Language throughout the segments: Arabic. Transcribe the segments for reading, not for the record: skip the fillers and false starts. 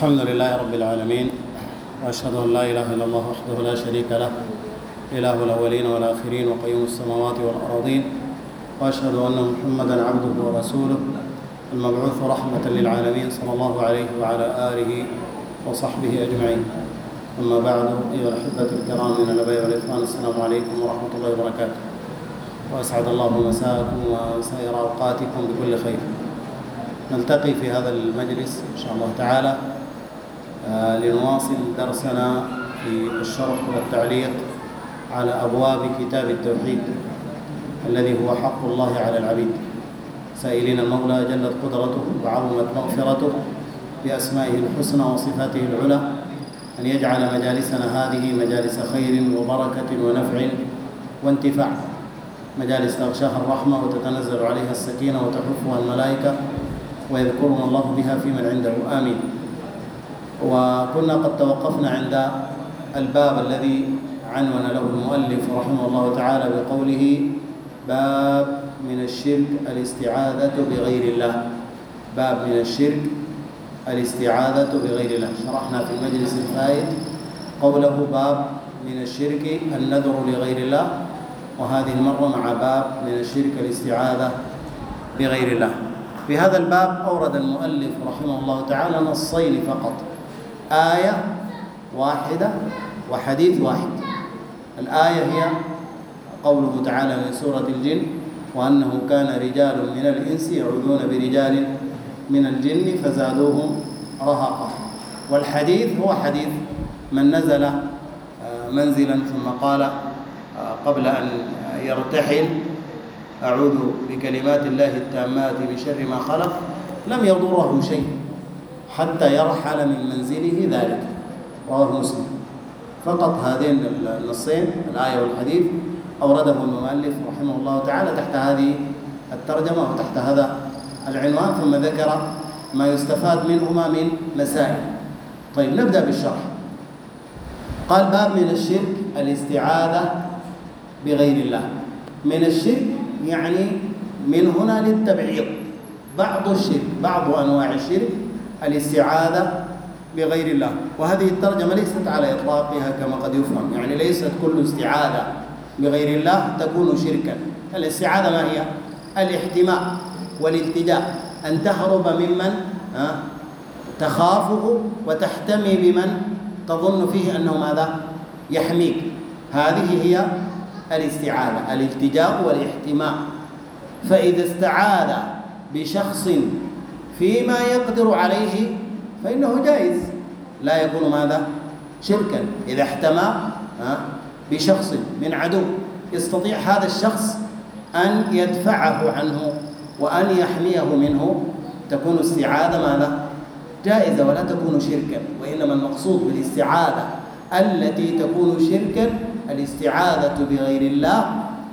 الحمد لله رب العالمين، وأشهد أن لا إله إلا الله وحده لا شريك له، إله الأولين والآخرين وقيوم السماوات والأراضين، وأشهد أن محمدًا عبده ورسوله المبعوث رحمة للعالمين صلى الله عليه وعلى آله وصحبه أجمعين. أما بعد، أيها الأحبة الكرام من الآباء والإخوان، السلام عليكم ورحمة الله وبركاته، وأسعد الله مساءكم وسائر أوقاتكم بكل خير. نلتقي في هذا المجلس إن شاء الله تعالى لنواصل درسنا في الشرح والتعليق على أبواب كتاب التوحيد الذي هو حق الله على العبيد، سائلين المولى جلت قدرته وعظمت مغفرته بأسمائه الحسنى وصفاته العلى أن يجعل مجالسنا هذه مجالس خير وبركة ونفع وانتفاع، مجالس تغشاها الرحمة وتتنزل عليها السكينة وتحفها الملائكة ويذكرنا الله بها في من عنده، آمين. وكنا قد توقفنا عند الباب الذي عنون له المؤلف رحمه الله تعالى بقوله: باب من الشرك الاستعاذة بغير الله. باب من الشرك الاستعاذة بغير الله. شرحنا في المجلس الفائت قوله باب من الشرك النذر لغير الله، وهذه المرة مع باب من الشرك الاستعاذة بغير الله. في هذا الباب أورد المؤلف رحمه الله تعالى نصين فقط، آية واحدة وحديث واحد. الآية هي قوله تعالى من سورة الجن: وأنه كان رجال من الإنس يعوذون برجال من الجن فزادوهم رهقا. والحديث هو حديث من نزل منزلا ثم قال قبل أن يرتحل: أعوذ بكلمات الله التامات من شر ما خلق، لم يضره شيء حتى يرحل من منزله ذلك. رواه مسلم. فقط هذين النصين، الآية والحديث، أورده المؤلف رحمه الله تعالى تحت هذه الترجمة وتحت هذا العنوان، ثم ذكر ما يستفاد منهما من مسائل. طيب، نبدأ بالشرح. قال: باب من الشرك الاستعاذة بغير الله. من الشرك يعني من هنا للتبعيض، بعض الشرك، بعض أنواع الشرك الاستعاذة بغير الله. وهذه الترجمة ليست على إطلاقها كما قد يفهم، يعني ليست كل استعاذة بغير الله تكون شركا. الاستعاذة ما هي؟ الاحتماء والالتجاء، أن تهرب ممن تخافه وتحتمي بمن تظن فيه أنه ماذا؟ يحميك. هذه هي الاستعاذة، الالتجاء والاحتماء. فإذا استعاذ بشخص فيما يقدر عليه فإنه جائز، لا يكون ماذا؟ شركا. إذا احتمى بشخص من عدو يستطيع هذا الشخص أن يدفعه عنه وأن يحميه منه، تكون استعاذة ماذا؟ جائزة ولا تكون شركا. وإنما المقصود بالاستعاذة التي تكون شركا الاستعاذة بغير الله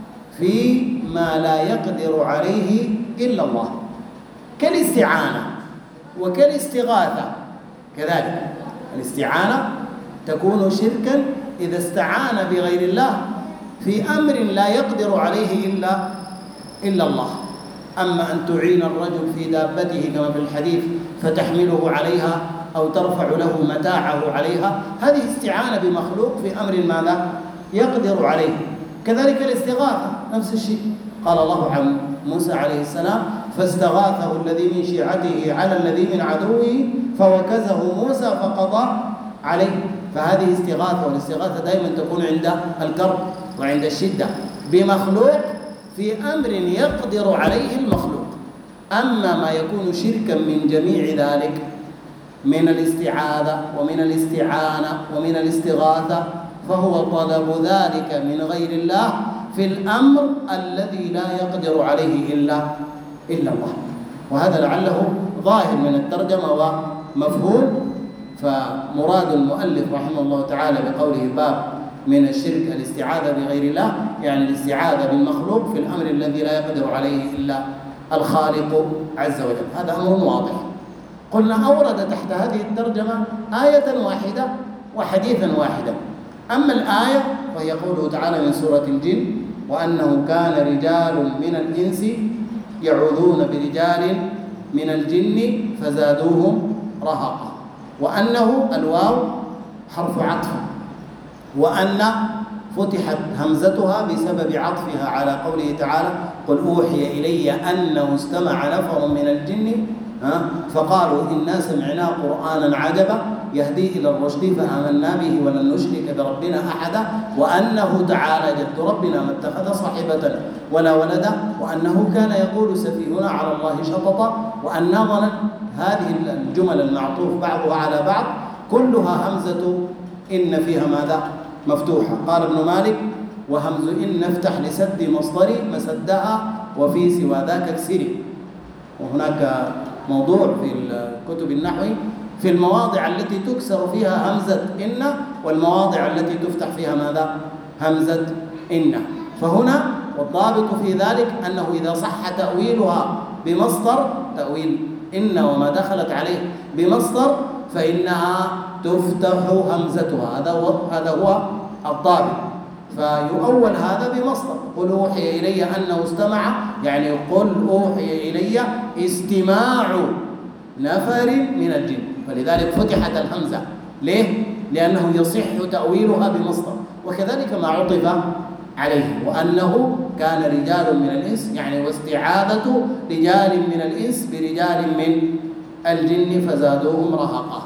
فيما لا يقدر عليه إلا الله، كالاستعانة وكالاستغاثة. كذلك الاستعانة تكون شركا إذا استعان بغير الله في أمر لا يقدر عليه إلا الله. أما أن تعين الرجل في دابته كما في الحديث فتحمله عليها أو ترفع له متاعه عليها، هذه استعانة بمخلوق في أمر ماذا؟ يقدر عليه. كذلك الاستغاثة نفس الشيء. قال الله عن موسى عليه السلام: فاستغاثه الذي من شيعته على الذي من عدوه فوكزه موسى فقضى عليه. فهذه استغاثة، والاستغاثة دائما تكون عند الكرب وعند الشدة بمخلوق في أمر يقدر عليه المخلوق. أما ما يكون شركا من جميع ذلك من الاستعاذة ومن الاستعانة ومن الاستغاثة فهو طلب ذلك من غير الله في الأمر الذي لا يقدر عليه إلا الله. وهذا لعله ظاهر من الترجمة ومفهوم. فمراد المؤلف رحمه الله تعالى بقوله باب من الشرك الاستعاذة بغير الله يعني الاستعاذة بالمخلوق في الأمر الذي لا يقدر عليه إلا الخالق عز وجل. هذا أمر واضح. قلنا أورد تحت هذه الترجمة آية واحدة وحديثا واحدا. أما الآية فهي قوله تعالى من سورة الجن: وأنه كان رجال من الإنس يعوذون برجال من الجن فزادوهم رهقا. وأنه الواو حرف عطف، وأن فتحت همزتها بسبب عطفها على قوله تعالى قل أوحي إلي أنه استمع نفر من الجن فقالوا إنا سمعنا قرآنا عجبا يهدي إلى الرشد فآمنا به ولن نشرك بربنا أحدا وأنه تعالى جد ربنا ما اتخذ صاحبة ولا ولدا وأنه كان يقول سفيهنا على الله شططا وأنا ظن. هذه الجمل المعطوف بعضها على بعض كلها همزة إن فيها ماذا؟ مفتوحة. قال ابن مالك وهمز إن نفتح لسد مصدري مسدها وفي سوى ذاك اكسري. وهناك موضوع في الكتب النحو في المواضع التي تكسر فيها همزة إن والمواضع التي تفتح فيها ماذا؟ همزة إن. فهنا والضابط في ذلك أنه إذا صح تأويلها بمصدر تأويل إن وما دخلت عليه بمصدر فإنها تفتح همزتها. هذا هو الضابط. فيؤول هذا بمصدر قل أوحي إلي أنه استمع، يعني قل أوحي إلي استماع نفر من الجن، فلذلك فتحت الهمزة. ليه؟ لأنه يصح تأويلها بمصدر. وكذلك ما عطف عليه وأنه كان رجال من الإنس، يعني واستعاذة رجال من الإنس برجال من الجن فزادوهم رهقا.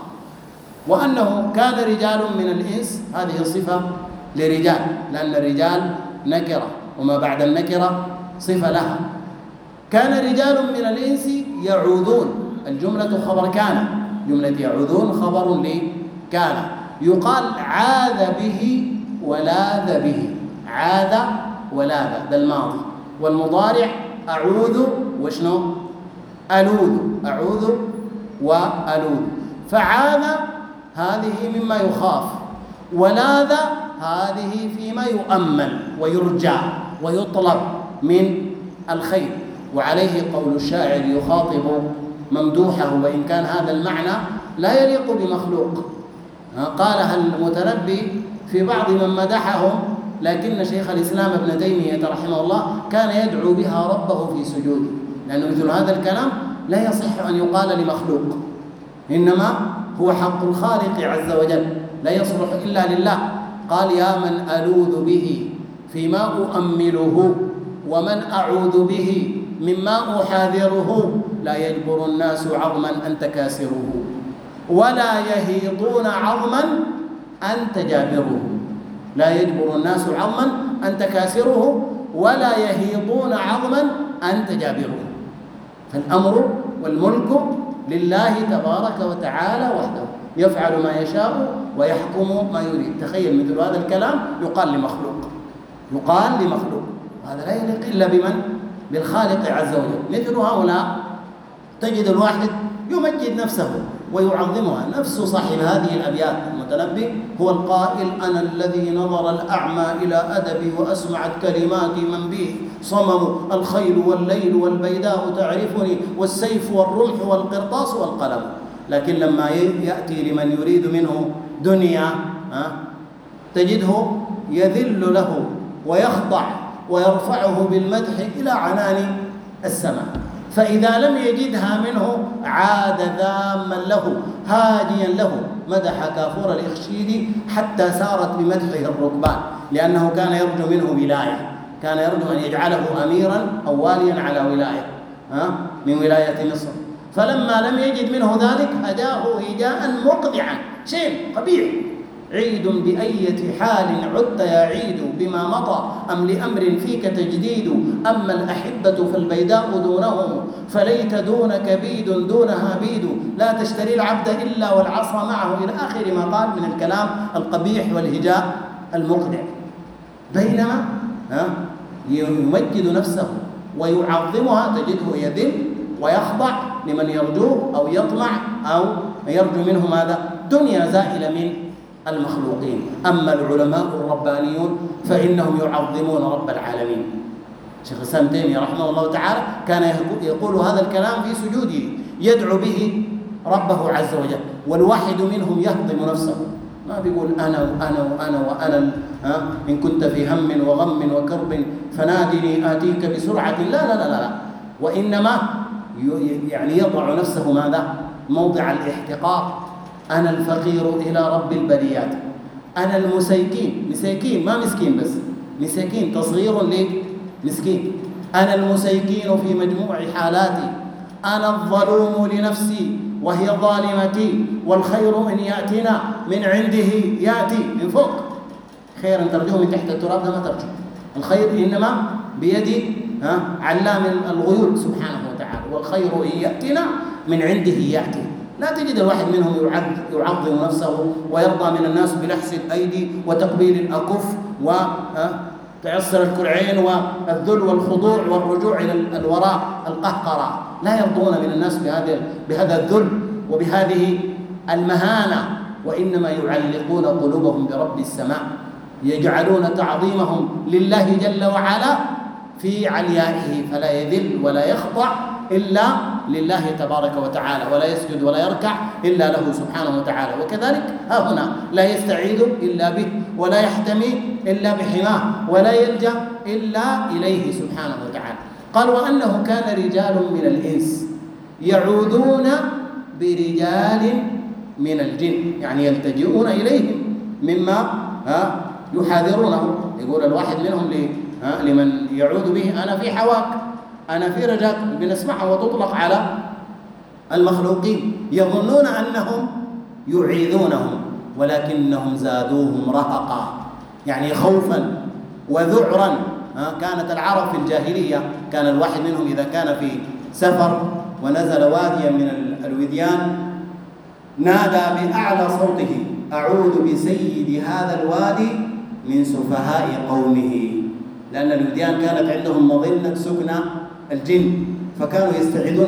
وأنه كان رجال من الإنس هذه صفة لرجال، لأن الرجال نكرة وما بعد النكرة صفة لها. كان رجال من الإنس يعوذون، الجملة خبر كان، جملة يعوذون خبر لكان. يقال عاذ به ولاذ به، عاذ ولاذ ده الماضي، والمضارع أعوذ وشنو؟ ألوذ، أعوذ وألوذ. فعاذ هذه مما يخاف، ولاذ هذه فيما يؤمل ويرجى ويطلب من الخير. وعليه قول الشاعر يخاطب ممدوحه وإن كان هذا المعنى لا يليق بمخلوق. قالها المتنبي في بعض من مدحهم، لكن شيخ الإسلام ابن تيمية رحمه الله كان يدعو بها ربه في سجوده، لأنه مثل هذا الكلام لا يصح أن يقال لمخلوق، إنما هو حق الخالق عز وجل لا يصلح إلا لله. قال يا من ألوذ به فيما أؤمله ومن أعوذ به مما أحاذره لا يجبر الناس عظما أنت كاسره ولا يهيطون عظما أنت جابره. لا يجبر الناس عظما أنت كاسره ولا يهيطون عظما أنت جابره. فالأمر والملك لله تبارك وتعالى وحده، يفعل ما يشاء ويحكم ما يريد. تخيل مثل هذا الكلام يقال لمخلوق، يقال لمخلوق، هذا لا يليق إلا بمن؟ بالخالق عز وجل. مثل هؤلاء تجد الواحد يمجد نفسه ويعظمها. نفس صاحب هذه الأبيات المتنبي هو القائل أنا الذي نظر الأعمى إلى أدبي وأسمعت كلماتي من به صمم الخيل والليل والبيداء تعرفني والسيف والرمح والقرطاس والقلم. لكن لما يأتي لمن يريد منه دنيا تجده يذل له ويخضع ويرفعه بالمدح إلى عنان السماء. فإذا لم يجدها منه عاد ذاما له هاديا له. مدح كافور الإخشيد حتى سارت بمدحه الركبان، لأنه كان يرجو منه ولاية، كان يرجو أن يجعله أميرا أو واليا على ولاية من ولاية مصر. فلما لم يجد منه ذلك هداه هجاء مقذعا، شيء قبيح. عيد بأية حال عدت يا عيد بما مضى أم لأمر فيك تجديد أما الأحبة فالبيداء دونهم فليت دونك بيد دونها بيد لا تشتري العبد إلا والعصا معه إلى آخر ما قال من الكلام القبيح والهجاء المقنع. بينما يمجد نفسه ويعظمها تجده يذل ويخضع لمن يرجوه أو يطمع أو يرجو منه ماذا؟ دنيا زائلة من المخلوقين. أما العلماء الربانيون فإنهم يعظمون رب العالمين. شيخ الإسلام تيمية رحمه الله تعالى كان يقول هذا الكلام في سجوده يدعو به ربه عز وجل، والواحد منهم يهضم نفسه، ما بيقول أنا وأنا وأنا وأنا إن كنت في هم وغم وكرب فنادني آتيك بسرعة. لا لا لا لا، وإنما يعني يضع نفسه ماذا؟ موضع الاحتقار أنا الفقير إلى رب البريات، أنا المسيكين، مسيكين ما مسكين بس، مسيكين تصغير لمسكين، أنا المسيكين في مجموع حالاتي، أنا الظلوم لنفسي وهي ظالمتي، والخير إن يأتنا من عنده يأتي من فوق، خير أن ترجوه من تحت التراب لا ما ترجو، الخير إنما بيد علام الغيوب سبحانه وتعالى، والخير إن يأتنا من عنده يأتي. لا تجد الواحد منهم يعظم نفسه ويرضى من الناس بلحس الأيدي وتقبيل الأكف وتعصر الكرعين والذل والخضوع والرجوع إلى الوراء القهقرة، لا يرضون من الناس بهذا الذل وبهذه المهانة، وإنما يعلقون قلوبهم برب السماء، يجعلون تعظيمهم لله جل وعلا في عليائه، فلا يذل ولا يخضع إلا لله تبارك وتعالى، ولا يسجد ولا يركع إلا له سبحانه وتعالى. وكذلك ها هنا لا يستعيذ إلا به، ولا يحتمي إلا بحماه، ولا يلجأ إلا إليه سبحانه وتعالى. قال وأنه كان رجال من الإنس يعوذون برجال من الجن، يعني يلتجئون إليهم مما يحاذرونه. يقول الواحد منهم لمن يعوذ به أنا في حواك، أنا في رجاك، بنسمعها وتطلق على المخلوقين، يظنون أنهم يعيذونهم ولكنهم زادوهم رهقا، يعني خوفا وذعرا. كانت العرب في الجاهلية كان الواحد منهم إذا كان في سفر ونزل واديا من الوديان نادى بأعلى صوته أعوذ بسيد هذا الوادي من سفهاء قومه، لأن الوديان كانت عندهم مظنة سكن الجن، فكانوا يستعيذون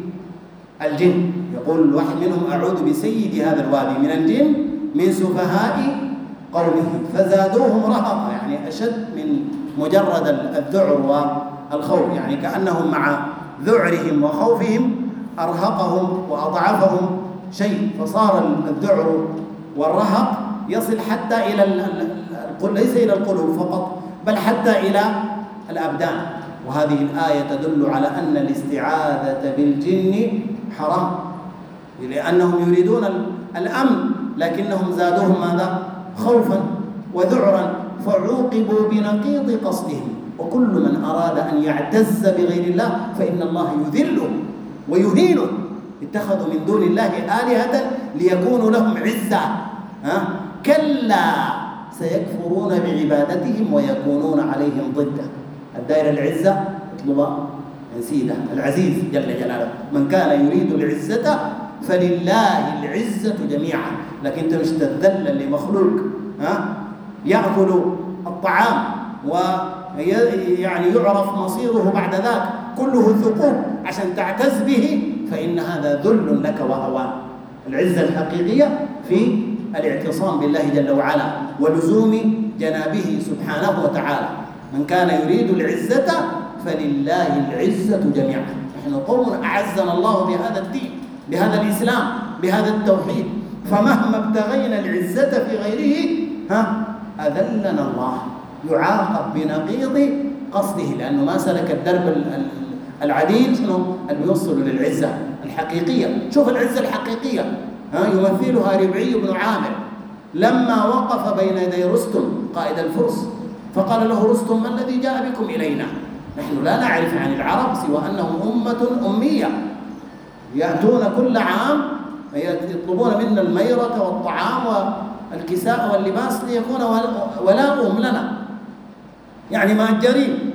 بالجن. يقول الواحد منهم أعوذ بسيد هذا الوادي من الجن من سفهاء قومه فزادوهم رهقا، يعني أشد من مجرد الذعر والخوف، يعني كأنهم مع ذعرهم وخوفهم أرهقهم وأضعفهم شيء، فصار الذعر والرهق يصل حتى إلى ليس إلى القلوب فقط بل حتى إلى الأبدان. وهذه الآية تدل على أن الاستعاذة بالجن حرام، لأنهم يريدون الأمن لكنهم زادوهم ماذا؟ خوفا وذعرا، فعوقبوا بنقيض قصدهم. وكل من أراد أن يعتز بغير الله فإن الله يذله ويهينه. اتخذوا من دون الله آلهة ليكونوا لهم عزة، كلا سيكفرون بعبادتهم ويكونون عليهم ضده. الدائرة العزة اطلبها نسيده العزيز جل جلاله، من كان يريد العزة فلله العزة جميعا. لكن انت مش تذلل لمخلوق يأكل الطعام ويعني يعرف مصيره بعد ذاك كله ثقوب عشان تعتز به، فإن هذا ذل لك وهوان. العزة الحقيقية في الاعتصام بالله جل وعلا ولزوم جنابه سبحانه وتعالى. من كان يريد العزة فلله العزة جميعا. نحن قوم أعزنا الله بهذا الدين، بهذا الإسلام، بهذا التوحيد، فمهما ابتغينا العزة في غيره أذلنا الله، يعاقب بنقيض قصده، لأنه ما سلك الدرب العديل شنو اللي يوصل للعزة الحقيقية. شوف العزة الحقيقية يمثلها ربعي بن عامر لما وقف بين يدي رستم قائد الفرس، فقال له رستم: ما الذي جاء بكم إلينا؟ نحن لا نعرف عن العرب سوى أنهم أمة أمية يأتون كل عام يطلبون منا الميرة والطعام والكساء واللباس ليكون ولاؤهم لنا، يعني مأجرين.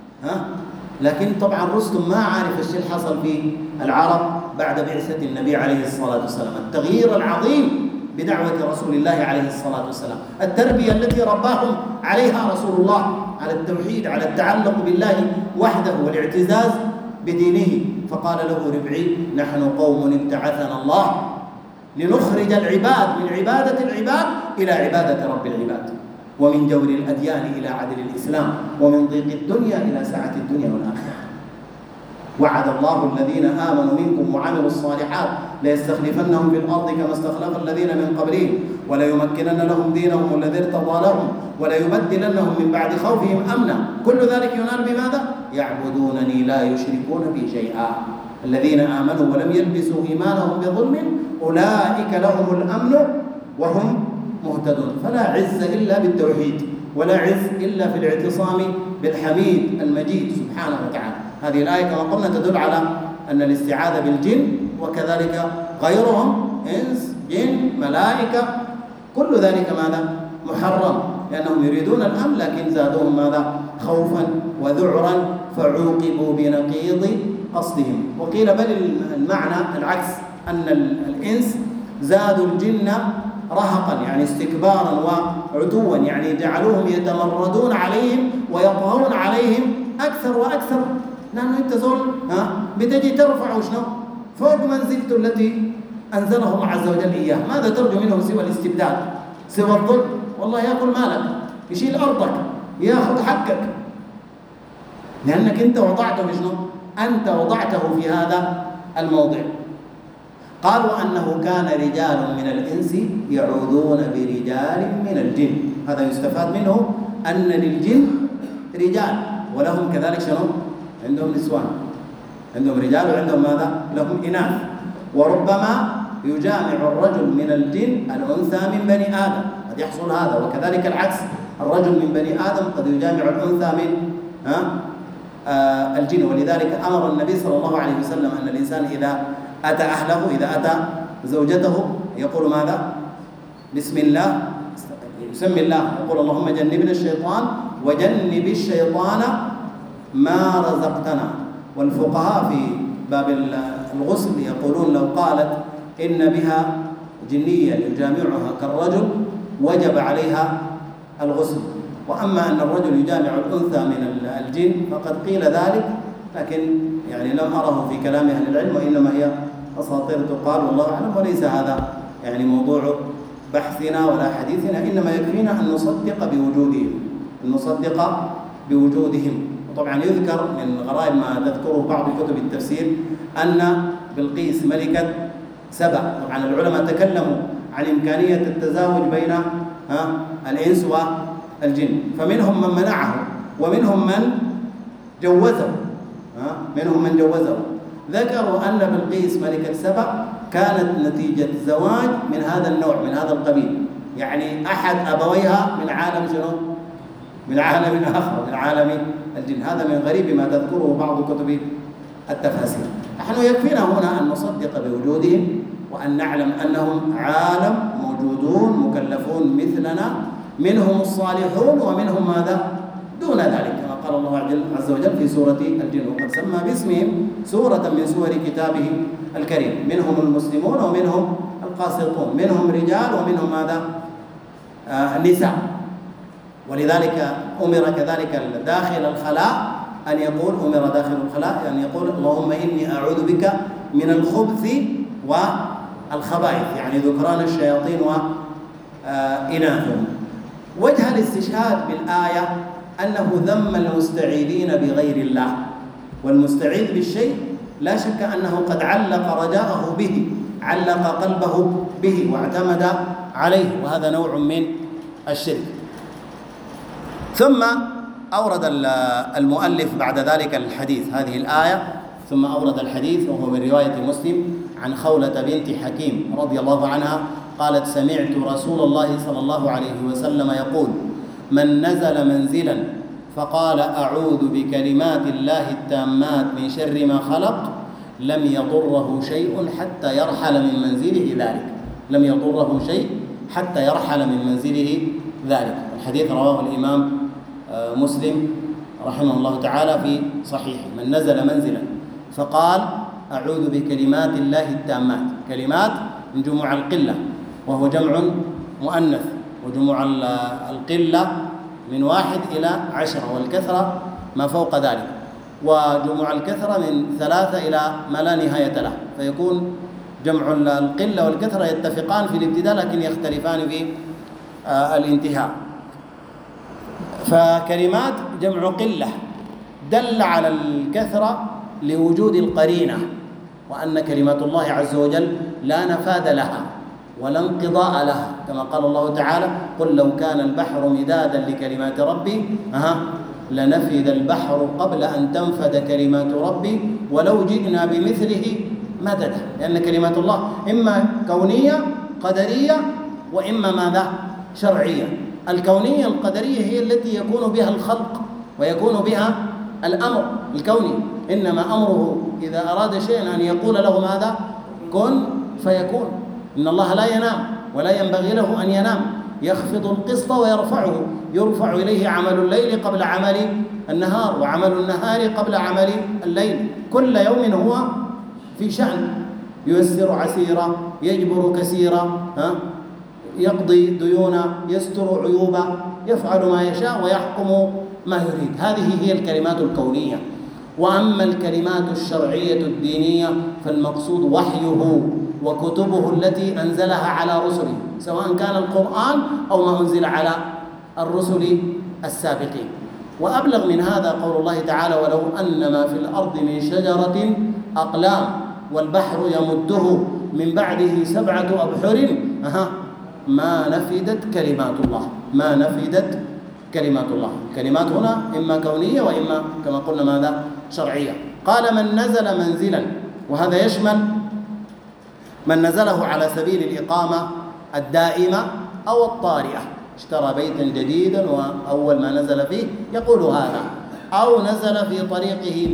لكن طبعا رستم ما عارف الشيء اللي حصل في العرب بعد بعثة النبي عليه الصلاة والسلام، التغيير العظيم بدعوة رسول الله عليه الصلاة والسلام، التربية التي رباهم عليها رسول الله على التوحيد، على التعلق بالله وحده والاعتزاز بدينه. فقال له ربعي: نحن قوم ابتعثنا الله لنخرج العباد من عبادة العباد إلى عبادة رب العباد، ومن جور الأديان إلى عدل الإسلام، ومن ضيق الدنيا إلى سعة الدنيا والآخرة. وعد الله الذين آمنوا منكم وعملوا الصالحات ليستخلفنهم في الأرض كما استخلف الذين من قبلهم وليمكنن لهم دينهم الذي ارتضى لهم وليبدلنهم من بعد خوفهم أمنا. كل ذلك ينال بماذا؟ يعبدونني لا يشركون بي شيئا. الذين آمنوا ولم يلبسوا إيمانهم بظلم أولئك لهم الأمن وهم مهتدون. فلا عز إلا بالتوحيد، ولا عز إلا في الاعتصام بالحميد المجيد سبحانه وتعالى. هذه الآية كما قلنا تدل على أن الاستعاذة بالجن وكذلك غيرهم إنس جن ملائكة كل ذلك ماذا؟ محرم، لأنهم يريدون الأمن لكن زادوهم ماذا؟ خوفا وذعرا فعوقبوا بنقيض قصدهم. وقيل بل المعنى العكس، أن الإنس زادوا الجن رهقا يعني استكبارا وعتوا، يعني جعلوهم يتمردون عليهم ويطغون عليهم أكثر وأكثر، لأنه أنت زول بتجي ترفع وشنو فوق منزلته التي أنزله الله عز وجل إياه. ماذا ترجو منهم سوى الاستبداد، سوى الظلم؟ والله يأكل مالك، يشيل أرضك، يأخذ حقك، لأنك أنت وضعته في شنو؟ أنت وضعته في هذا الموضع. قالوا أنه كان رجال من الإنس يعوذون برجال من الجن. هذا يستفاد منه أن للجن رجال ولهم كذلك شنو؟ عندهم نسوان، عندهم رجال وعندهم ماذا؟ لهم إناث. وربما يجامع الرجل من الجن الأنثى من بني آدم، قد يحصل هذا، وكذلك العكس، الرجل من بني آدم قد يجامع الأنثى من الجن. ولذلك أمر النبي صلى الله عليه وسلم أن الإنسان إذا أتى أهله، إذا أتى زوجته، يقول ماذا؟ بسم الله، يسمي الله، يقول اللهم جنبنا الشيطان وجنب الشيطان ما رزقتنا. والفقهاء في باب الغسل يقولون لو قالت إن بها جنيا يجامعها كالرجل وجب عليها الغسل. وأما أن الرجل يجامع الأنثى من الجن فقد قيل ذلك، لكن يعني لم أره في كلام أهل العلم، وإنما هي أساطير تقال والله أعلم، وليس هذا يعني موضوع بحثنا ولا حديثنا، إنما يكفينا أن نصدق بوجودهم، أن نصدق بوجودهم. وطبعا يذكر من غرائب ما تذكره بعض كتب التفسير أن بلقيس ملكة سبأ. طبعا العلماء تكلموا عن إمكانية التزاوج بين الإنس والجن، فمنهم من منعه ومنهم من جوزه، منهم من جوزه. ذكروا أن بلقيس ملكة سبأ كانت نتيجة زواج من هذا النوع، من هذا القبيل، يعني أحد أبويها من عالم شنو؟ من عالم آخر، من عالم الجن. هذا من غريب ما تذكره بعض كتب التفاسير. نحن يكفينا هنا أن نصدق بوجودهم، وأن نعلم أنهم عالم موجودون مكلفون مثلنا، منهم الصالحون ومنهم ماذا؟ دون ذلك، كما قال الله عز وجل في سورة الجن، وقد سمى باسمهم سورة من سور كتابه الكريم، منهم المسلمون ومنهم القاسطون، منهم رجال ومنهم ماذا؟ النساء. ولذلك أمر كذلك داخل الخلاء أن يقول، أمر داخل الخلاء أن يقول اللهم إني أعوذ بك من الخبث والخبائث، يعني ذكران الشياطين وإناثهم. وجه الاستشهاد بالآية أنه ذم المستعيذين بغير الله، والمستعيذ بالشيء لا شك أنه قد علق رجاءه به، علق قلبه به واعتمد عليه، وهذا نوع من الشرك. ثم أورد المؤلف بعد ذلك الحديث، هذه الآية، ثم أورد الحديث وهو من رواية مسلم عن خولة بنت حكيم رضي الله عنها قالت سمعت رسول الله صلى الله عليه وسلم يقول من نزل منزلا فقال أعوذ بكلمات الله التامات من شر ما خلق لم يضره شيء حتى يرحل من منزله ذلك، لم يضره شيء حتى يرحل من منزله ذلك. الحديث رواه الإمام مسلم رحمه الله تعالى في صحيحه. من نزل منزلا فقال أعوذ بكلمات الله التامات، كلمات من جموع القلة، وهو جمع مؤنث، وجموع القلة من 1 إلى 10، والكثرة ما فوق ذلك، وجموع الكثرة من 3 إلى ما لا نهاية له، فيكون جمع القلة والكثرة يتفقان في الابتداء لكن يختلفان في الانتهاء. فكلمات جمع قلة دل على الكثرة لوجود القرينة، وأن كلمات الله عز وجل لا نفاد لها ولا انقضاء لها، كما قال الله تعالى قل لو كان البحر مدادا لكلمات ربي لنفد البحر قبل أن تنفد كلمات ربي ولو جئنا بمثله مددا. لأن كلمات الله إما كونية قدرية وإما ماذا؟ شرعية. الكونية القدرية هي التي يكون بها الخلق ويكون بها الأمر الكوني، إنما أمره إذا أراد شيئا أن يقول له ماذا؟ كن فيكون. إن الله لا ينام ولا ينبغي له أن ينام، يخفض القسط ويرفعه، يرفع إليه عمل الليل قبل عمل النهار وعمل النهار قبل عمل الليل، كل يوم هو في شأن، ييسر عسيرا، يجبر كثيرا، يقضي ديونا، يستر عيوبا، يفعل ما يشاء ويحكم ما يريد. هذه هي الكلمات الكونية. وأما الكلمات الشرعية الدينية فالمقصود وحيه وكتبه التي أنزلها على رسله، سواء كان القرآن أو ما أنزل على الرسل السابقين. وأبلغ من هذا قول الله تعالى: ولو أن ما في الأرض من شجرة أقلام والبحر يمده من بعده 7 أبحر ما نفدت كلمات الله. ما نفدت كلمات الله. كلمات هنا إما كونية وإما كما قلنا ماذا؟ شرعية. قال: من نزل منزلا، وهذا يشمل من نزله على سبيل الإقامة الدائمة أو الطارئة، اشترى بيتا جديدا وأول ما نزل فيه يقول هذا، أو نزل في طريقه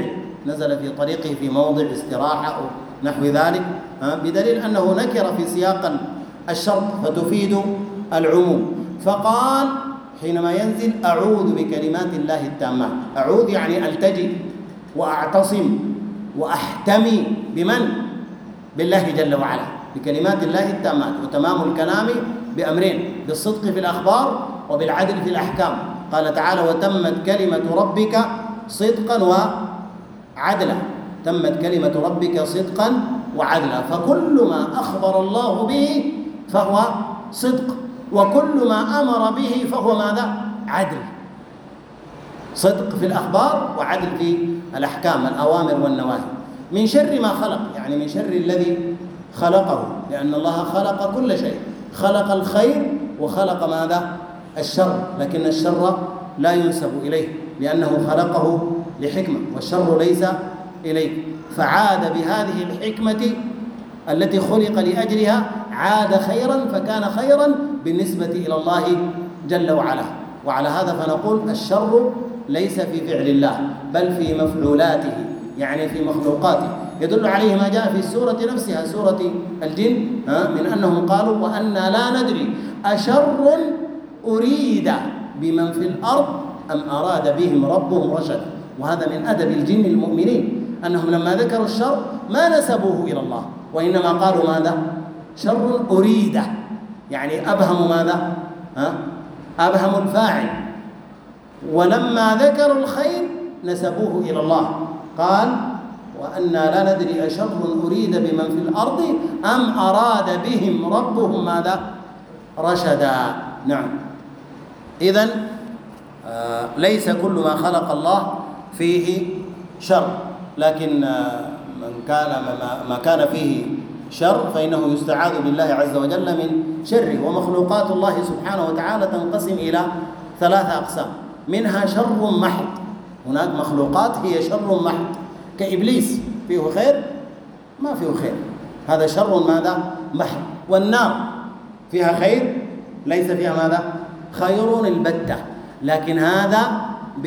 في موضع استراحة أو نحو ذلك، بدليل أنه نكر في سياق الشرط فتفيد العموم. فقال حينما ينزل: أعوذ بكلمات الله التامات. أعوذ يعني ألتجئ وأعتصم وأحتمي بمن؟ بالله جل وعلا، بكلمات الله التامات. وتمام الكلام بأمرين: بالصدق في الأخبار وبالعدل في الأحكام. قال تعالى: وتمت كلمة ربك صدقا وعدلا. تمت كلمة ربك صدقا وعدلا. فكل ما أخبر الله به فهو صدق، وكل ما أمر به فهو ماذا؟ عدل. صدق في الأخبار وعدل في الأحكام، الأوامر والنواهي. من شر ما خلق، يعني من شر الذي خلقه، لأن الله خلق كل شيء، خلق الخير وخلق ماذا؟ الشر، لكن الشر لا ينسب إليه لأنه خلقه لحكمة، والشر ليس إليه. فعاد بهذه الحكمة التي خلق لأجلها، عاد خيرا، فكان خيرا بالنسبة إلى الله جل وعلا. وعلى هذا فنقول الشر ليس في فعل الله بل في مفعولاته، يعني في مخلوقاته. يدل عليه ما جاء في السورة نفسها، سورة الجن، من أنهم قالوا: وأنا لا ندري أشر أريد بمن في الأرض أم أراد بهم ربهم رشدا. وهذا من أدب الجن المؤمنين، أنهم لما ذكروا الشر ما نسبوه إلى الله، وإنما قالوا ماذا؟ شر أريد، يعني أبهموا ماذا؟ أبهموا الفاعل. ولما ذكروا الخير نسبوه إلى الله، قال: وأنا لا ندري أشر أريد بمن في الأرض أم أراد بهم ربهم ماذا؟ رشدا. نعم. إذن ليس كل ما خلق الله فيه شر، لكن ما كان فيه شر فإنه يستعاذ بالله عز وجل من شره. ومخلوقات الله سبحانه وتعالى تنقسم إلى 3 أقسام، منها شر محض. هناك مخلوقات هي شر محض، كإبليس، فيه خير؟ ما فيه خير، هذا شر ماذا؟ محض. والنار فيها خير؟ ليس فيها ماذا؟ خير البتة. لكن هذا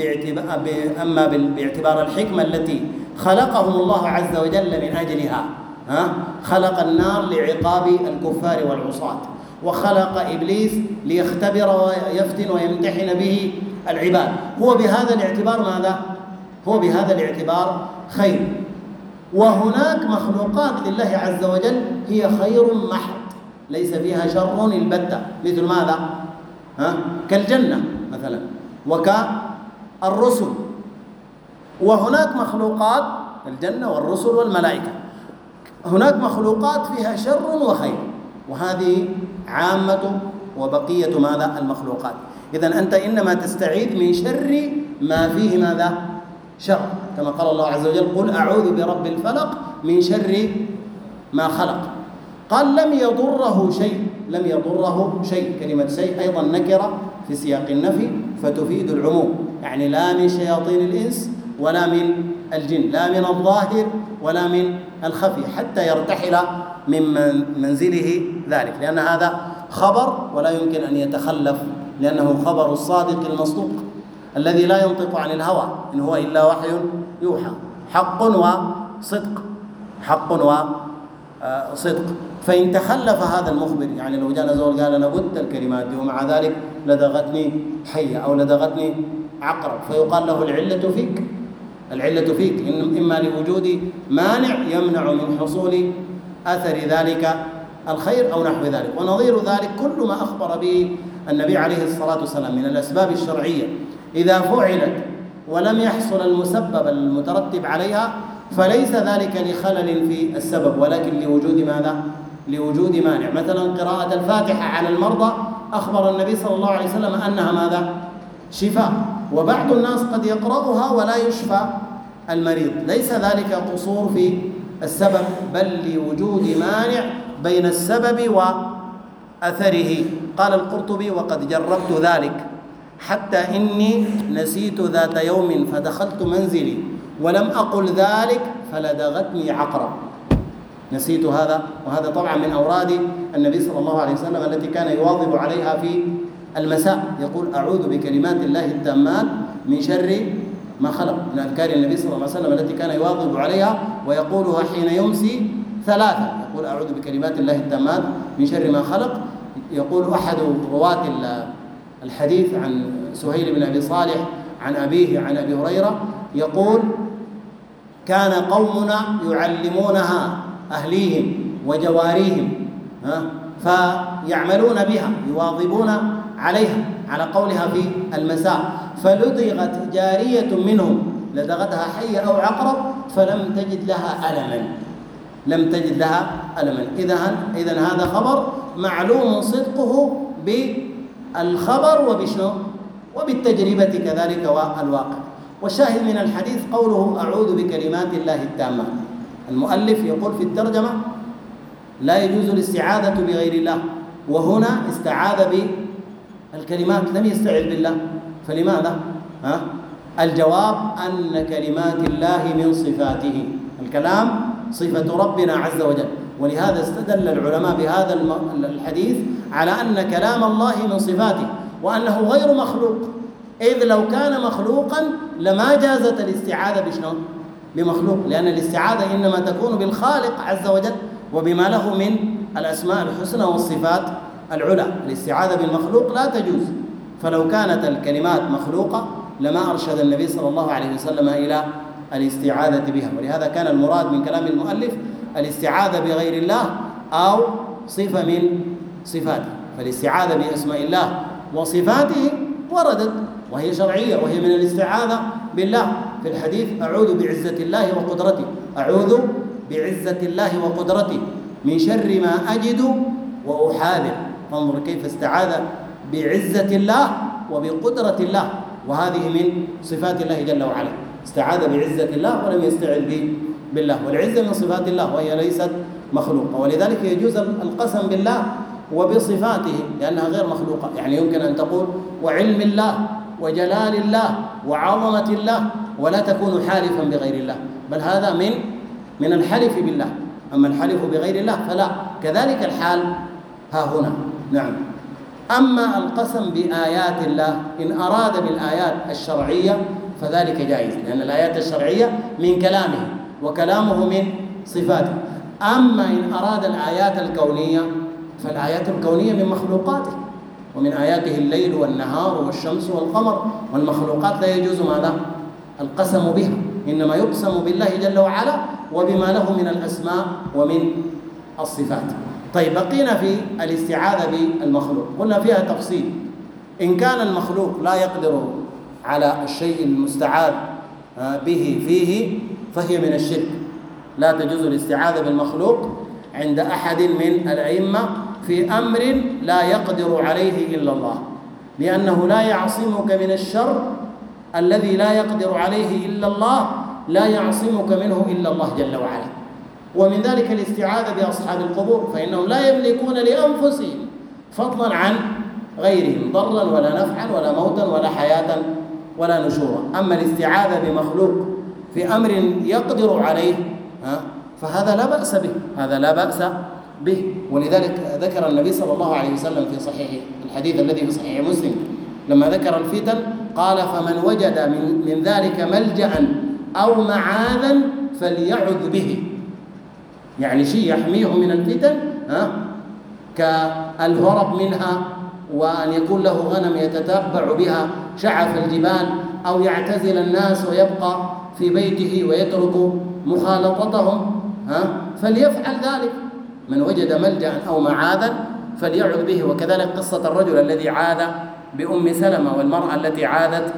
باعتبار الحكمة التي خلقهم الله عز وجل من أجلها. خلق النار لعقاب الكفار والعصاة، وخلق إبليس ليختبر ويفتن ويمتحن به العباد. هو بهذا الاعتبار ماذا؟ هو بهذا الاعتبار خير. وهناك مخلوقات لله عز وجل هي خير محض، ليس فيها شر البتة، مثل ماذا؟ كالجنة مثلا، وكالرسل. وهناك مخلوقات الجنة والرسل والملائكة، هناك مخلوقات فيها شر وخير، وهذه عامة وبقية ماذا؟ المخلوقات. إذن أنت إنما تستعيذ من شر ما فيه ماذا؟ شر، كما قال الله عز وجل: قل أعوذ برب الفلق من شر ما خلق. قال: لم يضره شيء. لم يضره شيء، كلمة شيء أيضا نكرة في سياق النفي فتفيد العموم. يعني لا من شياطين الإنس ولا من الجن، لا من الظاهر ولا من الخفي، حتى يرتحل من منزله ذلك، لأن هذا خبر ولا يمكن أن يتخلف، لأنه خبر الصادق المصدوق الذي لا ينطق عن الهوى، إن هو إلا وحي يوحى، حق وصدق، حق وصدق. فإن تخلف هذا المخبر، يعني لو جاء زول قال أنا قلت الكلمات دي ومع ذلك لدغتني حية أو لدغتني عقرب، فيقال له العلة فيك، العلة فيك، إما لوجود مانع يمنع من حصول أثر ذلك الخير أو نحو ذلك. ونظير ذلك كل ما أخبر به النبي عليه الصلاة والسلام من الأسباب الشرعية إذا فعلت ولم يحصل المسبب المترتب عليها فليس ذلك لخلل في السبب، ولكن لوجود ماذا؟ لوجود مانع. مثلا قراءة الفاتحة على المرضى أخبر النبي صلى الله عليه وسلم أنها ماذا؟ شفاء، وبعض الناس قد يقرأها ولا يشفى المريض، ليس ذلك قصور في السبب بل لوجود مانع بين السبب وأثره. قال القرطبي: وقد جربت ذلك حتى إني نسيت ذات يوم فدخلت منزلي ولم أقل ذلك فلدغتني عقرب. نسيت هذا، وهذا طبعا من أوراد النبي صلى الله عليه وسلم التي كان يواظب عليها في المساء، يقول: أعوذ بكلمات الله التامات من شر ما خلق، من أذكار النبي صلى الله عليه وسلم التي كان يواظب عليها ويقولها حين يمسي ثلاثة، يقول: أعوذ بكلمات الله التامات من شر ما خلق. يقول أحد رواة الحديث عن سهيل بن أبي صالح عن أبيه عن أبي هريرة يقول: كان قومنا يعلمونها أهليهم وجواريهم فيعملون بها، يواظبون عليها على قولها في المساء، فلدغت جارية منهم، لدغتها حية أو عقرب فلم تجد لها ألما، لم تجد لها ألما. إذن هذا خبر معلوم صدقه بالخبر وبشنو؟ وبالتجربة كذلك والواقع. والشاهد من الحديث قوله: أعوذ بكلمات الله التامة. المؤلف يقول في الترجمة: لا يجوز الاستعاذة بغير الله، وهنا استعاذ بالكلمات لم يستعذ بالله، فلماذا؟ الجواب أن كلمات الله من صفاته، الكلام صفة ربنا عز وجل، ولهذا استدل العلماء بهذا الحديث على أن كلام الله من صفاته وأنه غير مخلوق، إذ لو كان مخلوقا لما جازت الاستعاذة بشنو؟ بمخلوق، لأن الاستعاذة إنما تكون بالخالق عز وجل وبما له من الأسماء الحسنى والصفات العلى. الاستعاذة بالمخلوق لا تجوز، فلو كانت الكلمات مخلوقة لما أرشد النبي صلى الله عليه وسلم إلى الاستعاذة بها. ولهذا كان المراد من كلام المؤلف الاستعاذة بغير الله أو صفة من صفاته، فالاستعاذة بأسماء الله وصفاته وردت وهي شرعية، وهي من الاستعاذة بالله في الحديث: أعوذ بعزة الله وقدرته، أعوذ بعزة الله وقدرته من شر ما أجد وأحاذر. فانظر كيف استعاذ بعزة الله وبقدرة الله، وهذه من صفات الله جل وعلا. استعاذ بعزة الله ولم يستعذ بالله، والعزة من صفات الله وهي ليست مخلوقة، ولذلك يجوز القسم بالله وبصفاته لأنها غير مخلوقة. يعني يمكن أن تقول وعلم الله وجلال الله وعظمة الله ولا تكون حالفا بغير الله، بل هذا من الحلف بالله. أما الحلف بغير الله فلا، كذلك الحال ها هنا. نعم. أما القسم بآيات الله إن أراد بالآيات الشرعية فذلك جائز، لأن الآيات الشرعية من كلامه وكلامه من صفاته. أما إن أراد الآيات الكونية فالآيات الكونية من مخلوقاته، ومن آياته الليل والنهار والشمس والقمر، والمخلوقات لا يجوز ماذا؟ القسم بها، إنما يقسم بالله جل وعلا وبما له من الأسماء ومن الصفات. طيب، بقينا في الاستعاذة بالمخلوق، قلنا فيها تفصيل. إن كان المخلوق لا يقدر على الشيء المستعاذ به فيه فهي من الشرك، لا تجوز الاستعاذة بالمخلوق عند أحد من الأئمة في أمر لا يقدر عليه إلا الله، لأنه لا يعصمك من الشر الذي لا يقدر عليه إلا الله، لا يعصمك منه إلا الله جل وعلا. ومن ذلك الاستعاذة بأصحاب القبور، فإنهم لا يملكون لأنفسهم فضلا عن غيرهم ضرا ولا نفعا ولا موتا ولا حياة ولا نشورا. أما الاستعاذة بمخلوق في أمر يقدر عليه فهذا لا بأس به، هذا لا بأس به. ولذلك ذكر النبي صلى الله عليه وسلم في صحيح الحديث الذي في صحيح مسلم لما ذكر الفتن قال: فمن وجد من ذلك ملجأ أو معاذا فليعذ به، يعني شيء يحميه من الفتن كالهرب منها، وأن يكون له غنم يتتبع بها شعف الجبال، أو يعتزل الناس ويبقى في بيته ويترك مخالطتهم، فليفعل ذلك. من وجد ملجأ أو معاذا فليعذ به. وكذلك قصة الرجل الذي عاذ بأم سلمة، والمرأة التي عاذت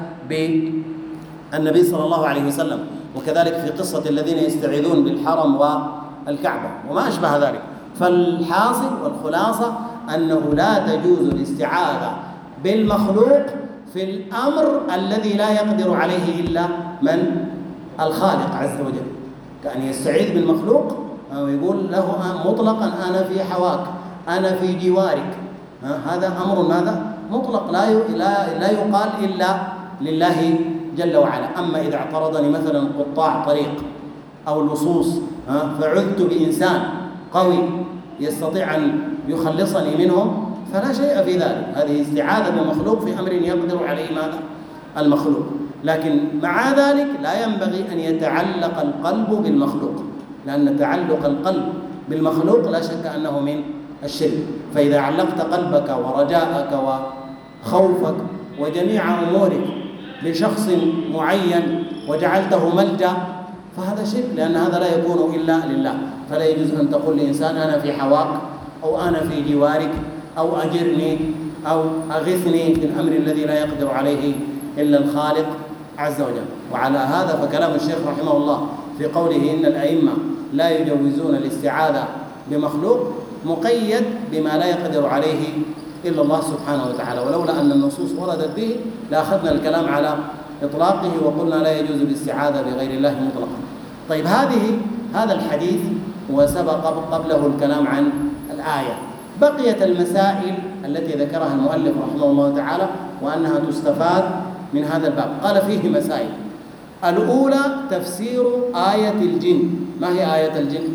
بالنبي صلى الله عليه وسلم، وكذلك في قصة الذين يستعيذون بالحرم والكعبة وما أشبه ذلك. فالحاصل والخلاصة أنه لا تجوز الاستعاذة بالمخلوق في الأمر الذي لا يقدر عليه إلا من الخالق عز وجل، كأن يستعيذ بالمخلوق ويقول له مطلقا: أنا في حواك، أنا في جوارك. هذا أمر ماذا؟ مطلق لا يقال إلا لله جل وعلا. أما إذا اعترضني مثلا قطاع طريق أو اللصوص فعذت بإنسان قوي يستطيع أن يخلصني منهم فلا شيء في ذلك، هذه استعاذة بمخلوق في أمر يقدر عليه ماذا؟ المخلوق. لكن مع ذلك لا ينبغي أن يتعلق القلب بالمخلوق، لأن تعلق القلب بالمخلوق لا شك أنه من الشرك. فإذا علقت قلبك ورجاءك وخوفك وجميع أمورك لشخص معين وجعلته ملجأ فهذا شرك، لأن هذا لا يكون إلا لله. فلا يجوز أن تقول لإنسان: أنا في حواك، أو أنا في جوارك، أو أجرني، أو أغثني في الأمر الذي لا يقدر عليه إلا الخالق عز وجل. وعلى هذا فكلام الشيخ رحمه الله في قوله إن الأئمة لا يجوزون الاستعاذة بمخلوق مقيد بما لا يقدر عليه إلا الله سبحانه وتعالى، ولولا أن النصوص وردت به لأخذنا الكلام على إطلاقه وقلنا لا يجوز الاستعاذة بغير الله مطلقا. طيب، هذا الحديث وسبق قبله الكلام عن الآية. بقيت المسائل التي ذكرها المؤلف رحمه الله تعالى وأنها تستفاد من هذا الباب. قال فيه مسائل. الأولى تفسير آية الجن. ما هي آية الجن؟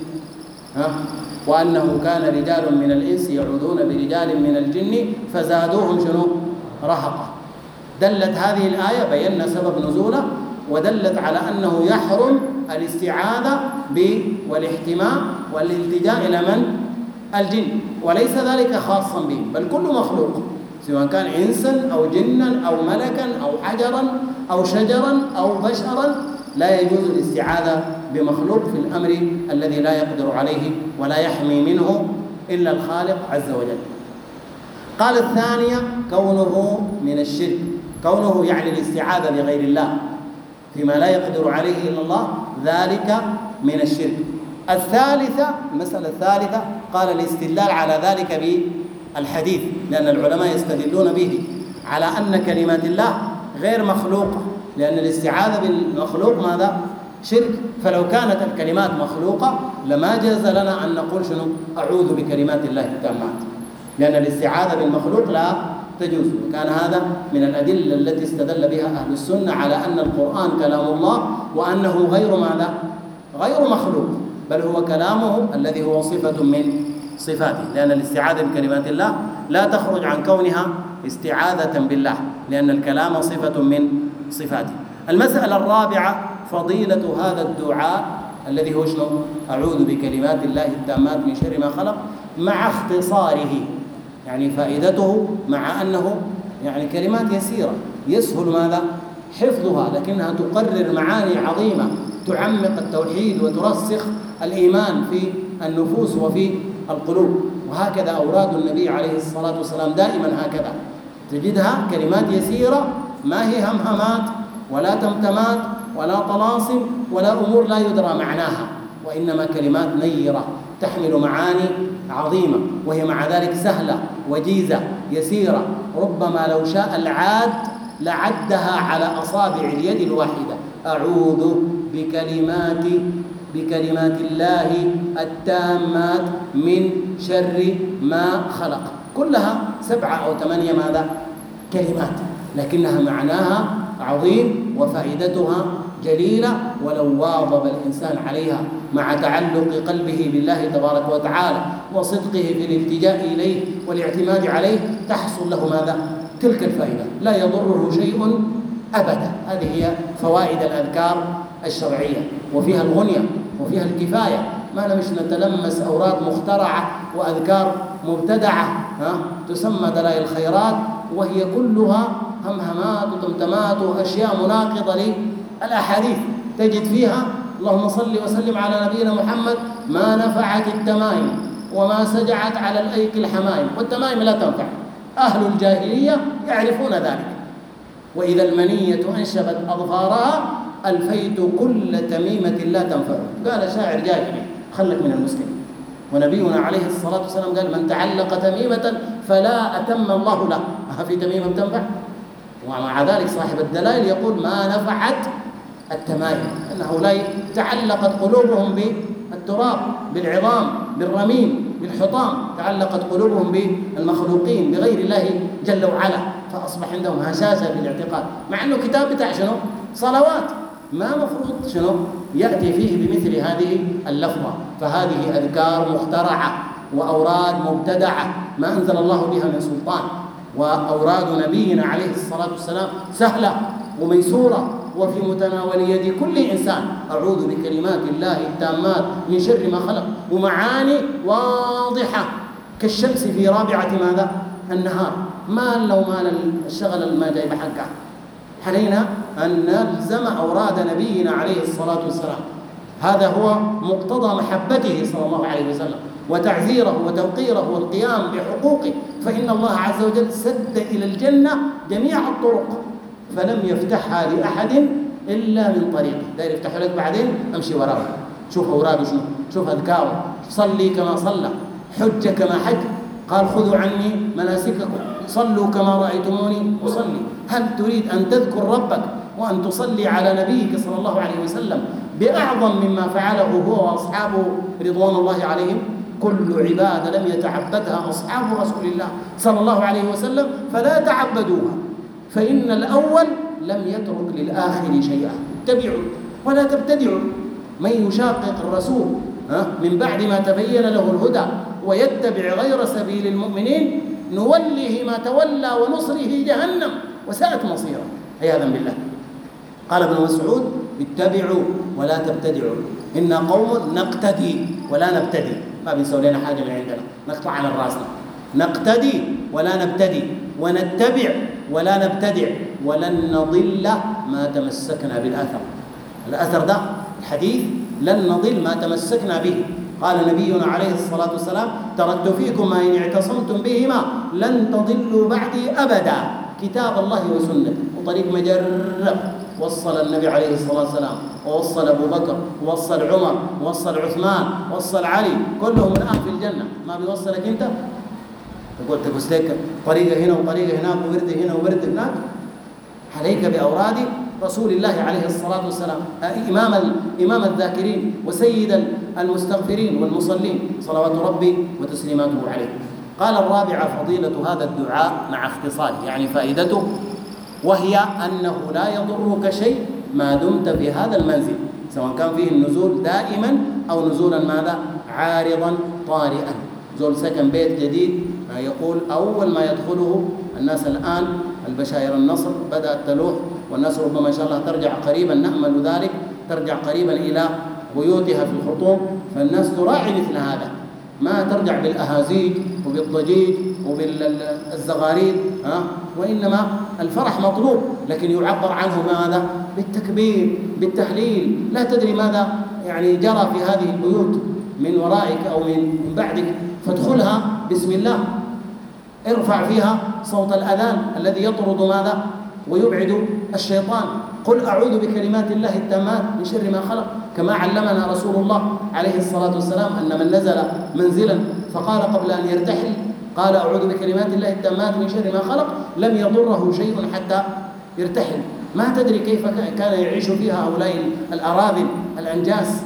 وأنه كان رجال من الإنس يعوذون برجال من الجن فزادوهم شنو؟ رهقا. دلت هذه الآية، بينا سبب نزوله، ودلت على أنه يحرم الاستعاذة والاحتماء والالتجاء إلى من؟ الجن، وليس ذلك خاصا به، بل كل مخلوق سواء كان إنسا أو جنا أو ملكا أو حجرا أو شجرا أو بشرا لا يجوز الاستعاذة بمخلوق في الأمر الذي لا يقدر عليه ولا يحمي منه إلا الخالق عز وجل. قال الثانية كونه من الشرك، كونه يعني الاستعاذة بغير الله فيما لا يقدر عليه إلا الله، ذلك من الشرك. الثالثة، المسألة الثالثة، قال الاستدلال على ذلك بالحديث، لأن العلماء يستدلون به على أن كلمات الله غير مخلوقة، لأن الاستعاذة بالمخلوق ماذا؟ شرك. فلو كانت الكلمات مخلوقة لما جاز لنا أن نقول شنو؟ أعوذ بكلمات الله التامات، لأن الاستعاذة بالمخلوق لا تجوز. وكان هذا من الأدلة التي استدل بها أهل السنة على أن القرآن كلام الله وأنه غير ماذا؟ غير مخلوق، بل هو كلامه الذي هو صفة من صفاته، لأن الاستعاذة بكلمات الله لا تخرج عن كونها استعاذة بالله، لأن الكلام صفة من صفاته. المسألة الرابعة فضيلة هذا الدعاء الذي هو شنو؟ أعوذ بكلمات الله التامات من شر ما خلق، مع اختصاره، يعني فائدته مع أنه يعني كلمات يسيرة يسهل ماذا؟ حفظها، لكنها تقرر معاني عظيمة تعمق التوحيد وترسخ الإيمان في النفوس وفي القلوب. وهكذا أوراد النبي عليه الصلاة والسلام دائما هكذا تجدها كلمات يسيرة، ما هي همهمات ولا تمتمات ولا طلاسم ولا أمور لا يدرى معناها، وإنما كلمات نيرة تحمل معاني عظيمة، وهي مع ذلك سهلة وجيزة يسيرة، ربما لو شاء العاد لعدها على أصابع اليد الواحدة. أعوذ بكلمات الله التامات من شر ما خلق، كلها 7 أو 8 ماذا؟ كلمات، لكنها معناها عظيم وفائدتها جليلة، ولو واظب الإنسان عليها مع تعلق قلبه بالله تبارك وتعالى وصدقه في الالتجاء إليه والاعتماد عليه تحصل له ماذا؟ تلك الفائدة، لا يضره شيء أبدا. هذه هي فوائد الأذكار الشرعية، وفيها الغنية وفيها الكفاية. ما نمش نتلمس أوراد مخترعة وأذكار مبتدعة تسمى دلائل الخيرات، وهي كلها همهمات وتمتمات وأشياء مناقضة للأحاديث. تجد فيها اللهم صل وسلم على نبينا محمد ما نفعت التمائم وما سجعت على الأيك الحمائم، والتمائم لا تنفع، أهل الجاهلية يعرفون ذلك. وإذا المنية أنشبت أظفارها ألفيت كل تميمة لا تنفع. قال شاعر جاهلي خلك من المسلم. ونبينا عليه الصلاة والسلام قال من تعلق تميمة فلا أتم الله له. في تميمة تنفع؟ ومع ذلك صاحب الدلائل يقول ما نفعت التمائم، أن هؤلاء تعلقت قلوبهم بالتراب، بالعظام، بالرميم، بالحطام، تعلقت قلوبهم بالمخلوقين بغير الله جل وعلا، فأصبح عندهم هشاشة في الاعتقاد، مع أنه كتاب بتاع شنو؟ صلوات، ما مفروض شنو؟ يأتي فيه بمثل هذه اللفظة. فهذه أذكار مخترعة وأوراد مبتدعة ما أنزل الله بها من سلطان، وأوراد نبينا عليه الصلاة والسلام سهلة وميسورة وفي متناول يد كل إنسان. أعوذ بكلمات الله التامات من شر ما خلق، ومعاني واضحة كالشمس في رابعة ماذا؟ النهار. ما لو ما الشغل ما جايب حقه. علينا أن نلزم أوراد نبينا عليه الصلاة والسلام، هذا هو مقتضى محبته صلى الله عليه وسلم وتعزيره وتوقيره والقيام بحقوقه. فإن الله عز وجل سد إلى الجنة جميع الطرق فلم يفتحها لأحد إلا من طريقه. داير يفتح لك بعدين أمشي وراه، شوف أوراده شنو، شوف أذكاره، صلي كما صلى، حج كما حج، قال خذوا عني مناسككم، صلوا كما رأيتموني أصلي. هل تريد أن تذكر ربك وأن تصلي على نبيك صلى الله عليه وسلم بأعظم مما فعله هو وأصحابه رضوان الله عليهم؟ كل عبادة لم يتعبدها أصحاب رسول الله صلى الله عليه وسلم فلا تعبدوها، فإن الأول لم يترك للآخر شيئا. اتبعوا ولا تبتدعوا. من يشاقق الرسول من بعد ما تبين له الهدى ويتبع غير سبيل المؤمنين نوله ما تولى ونصره جهنم وساءت مصيرا عياذا بالله. قال ابن مسعود اتبعوا ولا تبتدعوا، إن قوم نقتدي ولا نبتدي. ما بيسوي لنا حاجة من عندنا، نقطع على راسنا. نقتدي ولا نبتدي، ونتبع ولا نبتدع، ولن نضل ما تمسكنا بالأثر. الأثر ده الحديث لن نضل ما تمسكنا به. قال نبينا عليه الصلاة والسلام تركت فيكم ما إن اعتصمتم بهما لن تضلوا بعدي أبدا، كتاب الله وسنته. وطريق مجرب وصل النبي عليه الصلاة والسلام، ووصل أبو بكر، ووصل عمر، ووصل عثمان، ووصل علي، كلهم الآن في الجنة. ما بيوصلك أنت؟ تقول تقصدك طريقة هنا وطريقة هناك وورد هنا وورد هناك. عليك بأوراد رسول الله عليه الصلاة والسلام، إمام الذاكرين وسيد المستغفرين والمصلين صلوات ربي وتسليماته عليه. قال الرابعة فضيلة هذا الدعاء مع اختصاره، يعني فائدته، وهي أنه لا يضرك شيء ما دمت في هذا المنزل، سواء كان فيه النزول دائما أو نزولا ماذا؟ عارضا طارئا. زول سكن بيت جديد يقول أول ما يدخله الناس الآن البشائر النصر بدأت تلوح، والناس ربما إن شاء الله ترجع قريبا، نأمل ذلك، ترجع قريبا إلى بيوتها في الخرطوم، فالناس تراعي مثل هذا، ما ترجع بالأهازيج وبالضجيج وبالزغاريد، وإنما الفرح مطلوب، لكن يعبر عنه ماذا؟ بالتكبير، بالتهليل. لا تدري ماذا يعني جرى في هذه البيوت من ورائك أو من بعدك، فادخلها بسم الله، ارفع فيها صوت الأذان الذي يطرد ماذا؟ ويبعد الشيطان. قل أعوذ بكلمات الله التامات من شر ما خلق، كما علمنا رسول الله عليه الصلاة والسلام أن من نزل منزلا فقال قبل أن يرتحل قال أعوذ بكلمات الله التامات من شر ما خلق لم يضره شيء حتى يرتحل. ما تدري كيف كان يعيش فيها هؤلاء الأراذل الأنجاس.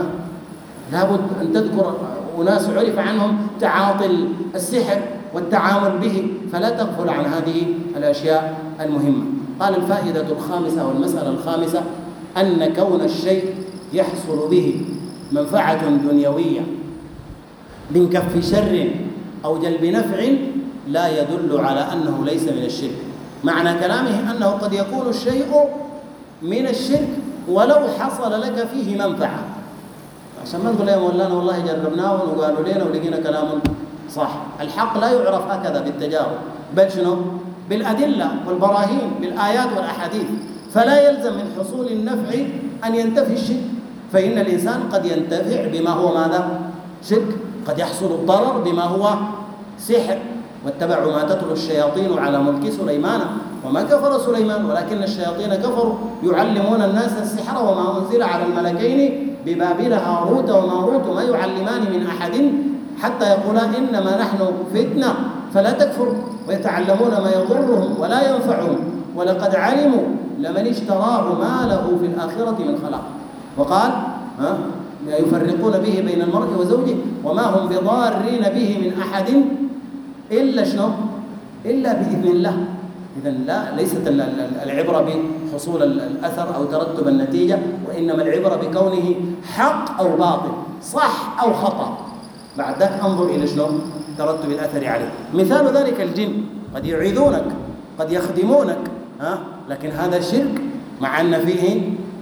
لابد أن تذكر أناس عرف عنهم تعاطي السحر والتعامل به، فلا تغفل عن هذه الأشياء المهمة. قال الفائدة الخامسة والمسألة الخامسة أن كون الشيء يحصل به منفعة دنيوية من كف شر أو جلب نفع لا يدل على أنه ليس من الشرك. معنى كلامه أنه قد يكون الشيء من الشرك ولو حصل لك فيه منفعة، عشان ما تقول يا مولانا والله جربناه وقالوا لنا ولقينا كلام صح. الحق لا يعرف هكذا بالتجارب، بل شنو؟ بالأدلة والبراهين، بالآيات والأحاديث. فلا يلزم من حصول النفع أن ينتفي الشرك، فإن الإنسان قد ينتفع بما هو ماذا؟ شرك. قد يحصل الضرر بما هو سحر، واتبعوا ما تتلو الشياطين على ملك سليمان وما كفر سليمان ولكن الشياطين كفروا يعلمون الناس السحر وما أنزل على الملكين ببابل هاروت وماروت ما يعلمان من أحد حتى يقولا إنما نحن فتنة فلا تكفر، ويتعلمون ما يضرهم ولا ينفعهم ولقد علموا لمن اشتراه ما له في الآخرة من خلاق. وقال يفرقون به بين المرء وزوجه وما هم بضارين به من أحد إلا شنو؟ إلا بإذن الله. إذن لا، ليست العبرة بحصول الأثر أو ترتب النتيجة، وإنما العبرة بكونه حق أو باطل، صح أو خطأ. بعد ذلك انظر إلى شنو؟ ترتب الأثر عليه. مثال ذلك الجن، قد يعيذونك قد يخدمونك، لكن هذا شرك مع أن فيه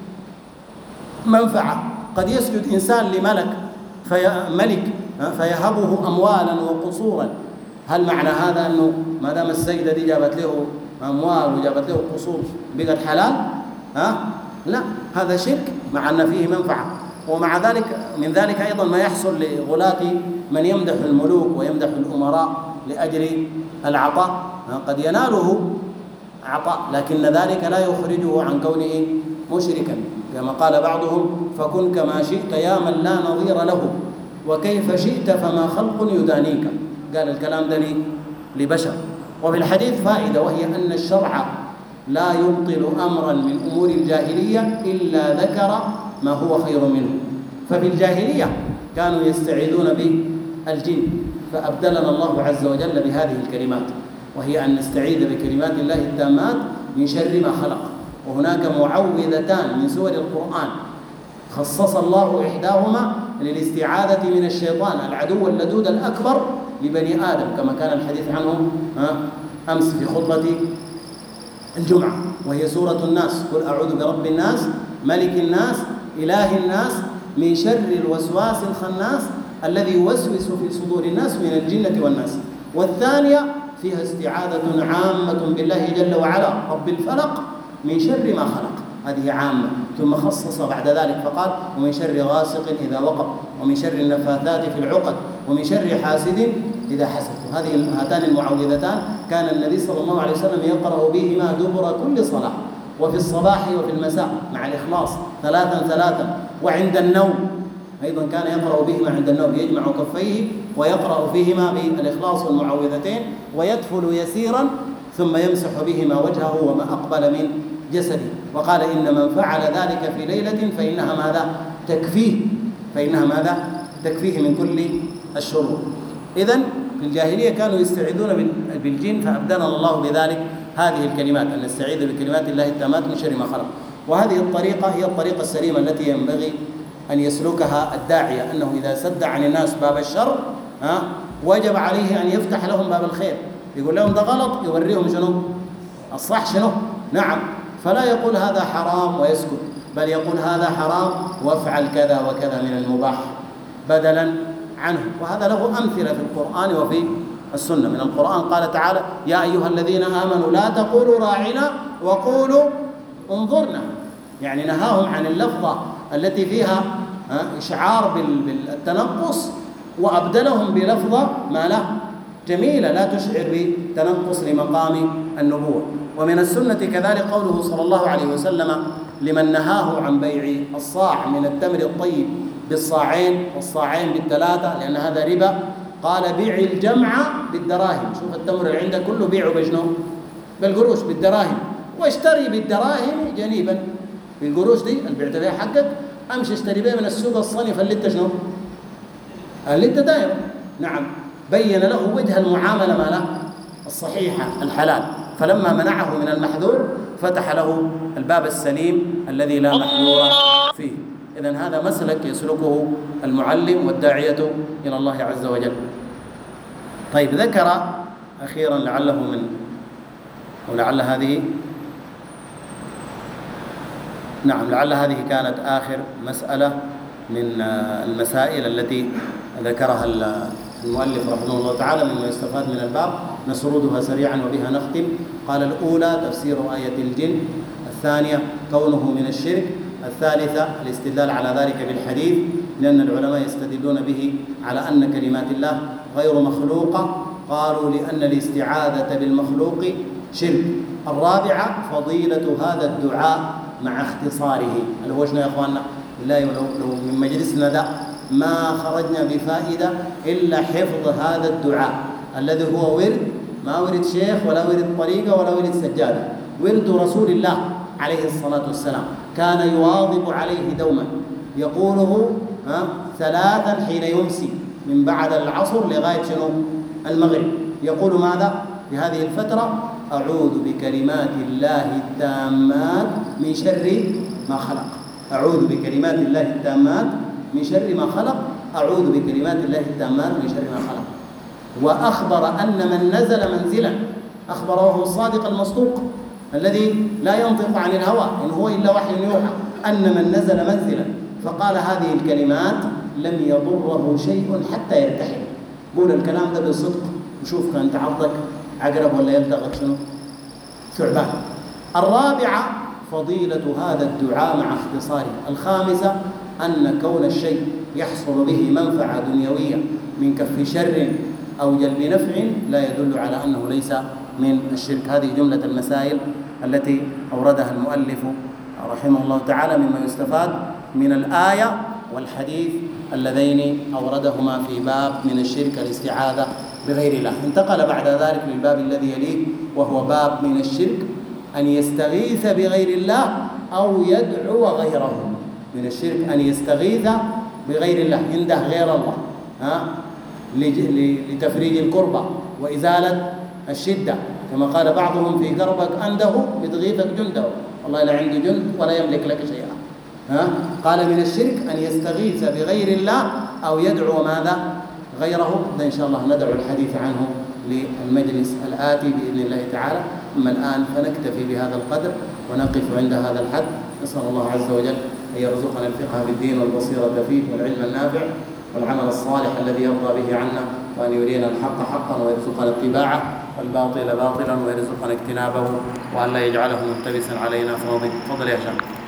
منفعة. قد يسجد إنسان لملك فيهبه أموالا وقصورا، هل معنى هذا أنه ما دام السيدة دي جابت له أموال وجابت له قصور بقت حلال؟ لا، هذا شرك مع أن فيه منفعة. ومع ذلك من ذلك أيضا ما يحصل لغلاة من يمدح الملوك ويمدح الأمراء لأجل العطاء، قد يناله عطاء لكن ذلك لا يخرجه عن كونه مشركا، كما قال بعضهم فكن كما شئت يا من لا نظير له وكيف شئت فما خلق يدانيك. قال الكلام ده لبشر. وفي الحديث فائدة، وهي أن الشرع لا يبطل أمرا من أمور الجاهلية إلا ذكر ما هو خير منه. ففي الجاهلية كانوا يستعيذون بالجن، فأبدلنا الله عز وجل بهذه الكلمات، وهي أن نستعيذ بكلمات الله التامات من شر ما خلق. وهناك معوذتان من سور القرآن خصص الله إحداهما للاستعاذة من الشيطان العدو اللدود الأكبر لبني آدم، كما كان الحديث عنه أمس في خطبة الجمعة، وهي سورة الناس: قل أعوذ برب الناس ملك الناس إله الناس من شر الوسواس الخناس الذي يوسوس في صدور الناس من الجنة والناس. والثانية فيها استعاذة عامة بالله جل وعلا رب الفلق من شر ما خلق، هذه عامة. ثم خصص بعد ذلك فقال: ومن شر غاسق إذا وقب ومن شر النفاثات في العقد ومن شر حاسد إذا حسد. هاتان المعوذتان كان النبي صلى الله عليه وسلم يقرأ بهما دبر كل صلاة، وفي الصباح وفي المساء مع الإخلاص 3 وعند النوم أيضا كان يقرأ بهما عند النوم، يجمع كفيه ويقرأ فيهما بالإخلاص والمعوذتين ويدفل يسيرا ثم يمسح بهما وجهه وما أقبل من جسده. وقال: إن من فعل ذلك في ليلة فإنها ماذا؟ تكفيه من كل الشرور. إذن في الجاهلية كانوا يستعيذون بالجن، فأبدلنا الله بذلك هذه الكلمات، أن نستعيذ بكلمات الله التامات من شر ما خلق. وهذه الطريقة هي الطريقة السليمة التي ينبغي أن يسلكها الداعية، أنه إذا سد عن الناس باب الشر وجب عليه أن يفتح لهم باب الخير، يقول لهم ده غلط، يوريهم شنو الصح شنو. نعم، فلا يقول هذا حرام ويسكت، بل يقول هذا حرام وافعل كذا وكذا من المباح بدلا عنه. وهذا له أمثلة في القرآن وفي السنة. من القرآن قال تعالى: يا أيها الذين آمنوا لا تقولوا راعنا وقولوا انظرنا، يعني نهاهم عن اللفظة التي فيها إشعار بالتنقص، وأبدلهم بلفظة ما له جميلة لا تشعر بتنقص لمقام النبوة. ومن السنة كذلك قوله صلى الله عليه وسلم لمن نهاه عن بيع الصاع من التمر الطيب بالصاعين والصاعين بالثلاثة لأن هذا ربا، قال: بيع الجمع بالدراهم. شوف التمر اللي عندك كله بيعه بجنو بالقروش بالدراهم، واشتري بالدراهم جنيبا. بالقروش دي اللي بعت بها حقك امشي اشتري بها من السوق الصنف اللي انت شنو اللي انت دايره. نعم، بين له وجه المعاملة ما له الصحيحة الحلال. فلما منعه من المحذور فتح له الباب السليم الذي لا محذور فيه. إذن هذا مسلك يسلكه المعلم والداعية إلى الله عز وجل. طيب، ذكر أخيرا لعله من أو لعل هذه لعل هذه كانت آخر مسألة من المسائل التي ذكرها المؤلف رحمه الله تعالى مما يستفاد من الباب، نسردها سريعا وبها نختم. قال: الأولى تفسير آية الجن، الثانية كونه من الشرك، الثالثة الاستدلال على ذلك بالحديث لأن العلماء يستدلون به على أن كلمات الله غير مخلوقة، قالوا لأن الاستعاذة بالمخلوق شرك. الرابعة فضيلة هذا الدعاء مع اختصاره، اللي هو شنو يا اخواننا؟ بالله لو من مجلسنا ذا ما خرجنا بفائدة إلا حفظ هذا الدعاء الذي هو ورد، ما ورد شيخ ولا ورد طريقة ولا ورد سجادة، ورد رسول الله عليه الصلاة والسلام، كان يواظب عليه دوما، يقوله 3 حين يمسي من بعد العصر لغاية شنو؟ المغرب. يقول ماذا في هذه الفترة؟ أعوذ بكلمات الله التامات من شر ما خلق. أعوذ بكلمات الله التامات من شر ما خلق. أعوذ بكلمات الله التامات من شر ما خلق. وأخبر أن من نزل منزلا، أخبر وهو الصادق المصدوق الذي لا ينطق عن الهوى إن هو إلا وحي يوحى، أن من نزل منزلا فقال هذه الكلمات لم يضره شيء حتى يرتحل. قول الكلام ده بصدق وشوف كان تعضك عقرب ولا يلتغط شنو؟ ثعبان. الرابعة فضيلة هذا الدعاء مع اختصاره. الخامسة أن كون الشيء يحصل به منفعة دنيوية من كف شر أو جلب نفع لا يدل على أنه ليس من الشرك. هذه جملة المسائل التي أوردها المؤلف رحمه الله تعالى مما يستفاد من الآية والحديث اللذين أوردهما في باب من الشرك الاستعاذة بغير الله. انتقل بعد ذلك للباب الذي يليه وهو باب من الشرك أن يستغيث بغير الله أو يدعو غيره. من الشرك أن يستغيث بغير الله، عنده غير الله لتفريج الكربة وإزالة الشدة، كما قال بعضهم في كربك أنده بتغيثك جنده، والله لا عنده جند ولا يملك لك شيئا. قال من الشرك أن يستغيث بغير الله أو يدعو ماذا؟ غيره. ده إن شاء الله ندعو الحديث عنه للمجلس الآتي بإذن الله تعالى. أما الآن فنكتفي بهذا القدر ونقف عند هذا الحد. نسأل الله عز وجل أن يرزقنا الفقه في الدين والبصيرة فيه والعلم النافع والعمل الصالح الذي يرضى به عنا، وأن يرينا الحق حقا ويرزقنا اتباعه والباطل باطلا ويرزقنا اجتنابه، وأن لا يجعله ملتبسا علينا. فضل يا شيخ.